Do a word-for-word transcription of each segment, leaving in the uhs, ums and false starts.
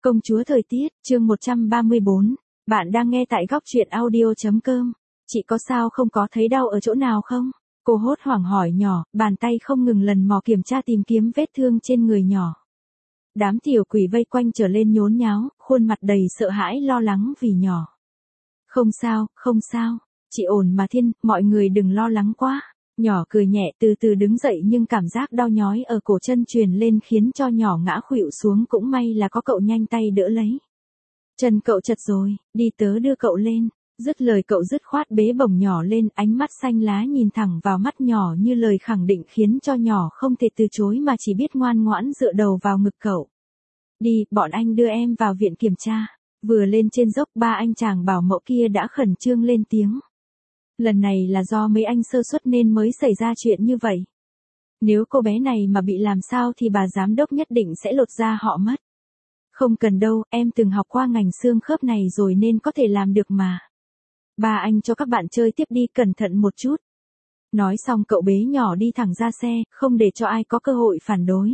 Công chúa thời tiết, chương một trăm ba mươi bốn. Bạn đang nghe tại góc truyện audio.com. Chị có sao không, có thấy đau ở chỗ nào không? Cô hốt hoảng hỏi nhỏ, bàn tay không ngừng lần mò kiểm tra tìm kiếm vết thương trên người nhỏ. Đám tiểu quỷ vây quanh trở lên nhốn nháo, khuôn mặt đầy sợ hãi lo lắng vì nhỏ. Không sao, không sao, chị ổn mà Thiên, mọi người đừng lo lắng quá. Nhỏ cười nhẹ từ từ đứng dậy nhưng cảm giác đau nhói ở cổ chân truyền lên khiến cho nhỏ ngã khuỵu xuống, cũng may là có cậu nhanh tay đỡ lấy. Chân cậu chật rồi, đi tớ đưa cậu lên. Dứt lời cậu dứt khoát bế bổng nhỏ lên, ánh mắt xanh lá nhìn thẳng vào mắt nhỏ như lời khẳng định khiến cho nhỏ không thể từ chối mà chỉ biết ngoan ngoãn dựa đầu vào ngực cậu. Đi, bọn anh đưa em vào viện kiểm tra. Vừa lên trên dốc, ba anh chàng bảo mẫu kia đã khẩn trương lên tiếng. Lần này là do mấy anh sơ suất nên mới xảy ra chuyện như vậy. Nếu cô bé này mà bị làm sao thì bà giám đốc nhất định sẽ lột da họ mất. Không cần đâu, em từng học qua ngành xương khớp này rồi nên có thể làm được mà. Ba anh cho các bạn chơi tiếp đi, cẩn thận một chút. Nói xong cậu bế nhỏ đi thẳng ra xe, không để cho ai có cơ hội phản đối.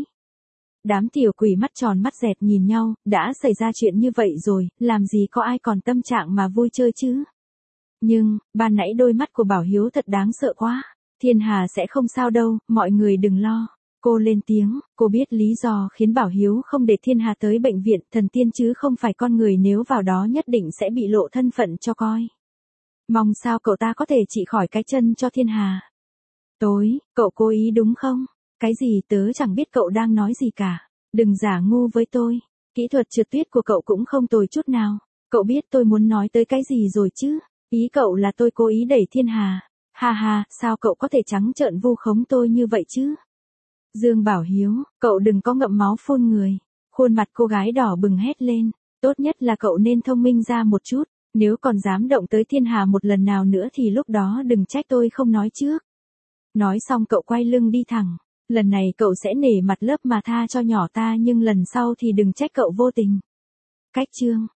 Đám tiểu quỷ mắt tròn mắt dẹt nhìn nhau, đã xảy ra chuyện như vậy rồi, làm gì có ai còn tâm trạng mà vui chơi chứ. Nhưng, ban nãy đôi mắt của Bảo Hiếu thật đáng sợ quá. Thiên Hà sẽ không sao đâu, mọi người đừng lo. Cô lên tiếng, cô biết lý do khiến Bảo Hiếu không để Thiên Hà tới bệnh viện, thần tiên chứ không phải con người, nếu vào đó nhất định sẽ bị lộ thân phận cho coi. Mong sao cậu ta có thể trị khỏi cái chân cho Thiên Hà. Tối, cậu cố ý đúng không? Cái gì, tớ chẳng biết cậu đang nói gì cả. Đừng giả ngu với tôi. Kỹ thuật trượt tuyết của cậu cũng không tồi chút nào. Cậu biết tôi muốn nói tới cái gì rồi chứ? Ý cậu là tôi cố ý đẩy Thiên Hà. Ha ha, sao cậu có thể trắng trợn vu khống tôi như vậy chứ? Dương Bảo Hiếu, cậu đừng có ngậm máu phun người. Khuôn mặt cô gái đỏ bừng hét lên. Tốt nhất là cậu nên thông minh ra một chút. Nếu còn dám động tới Thiên Hà một lần nào nữa thì lúc đó đừng trách tôi không nói trước. Nói xong cậu quay lưng đi thẳng. Lần này cậu sẽ nể mặt lớp mà tha cho nhỏ ta, nhưng lần sau thì đừng trách cậu vô tình. Cách chương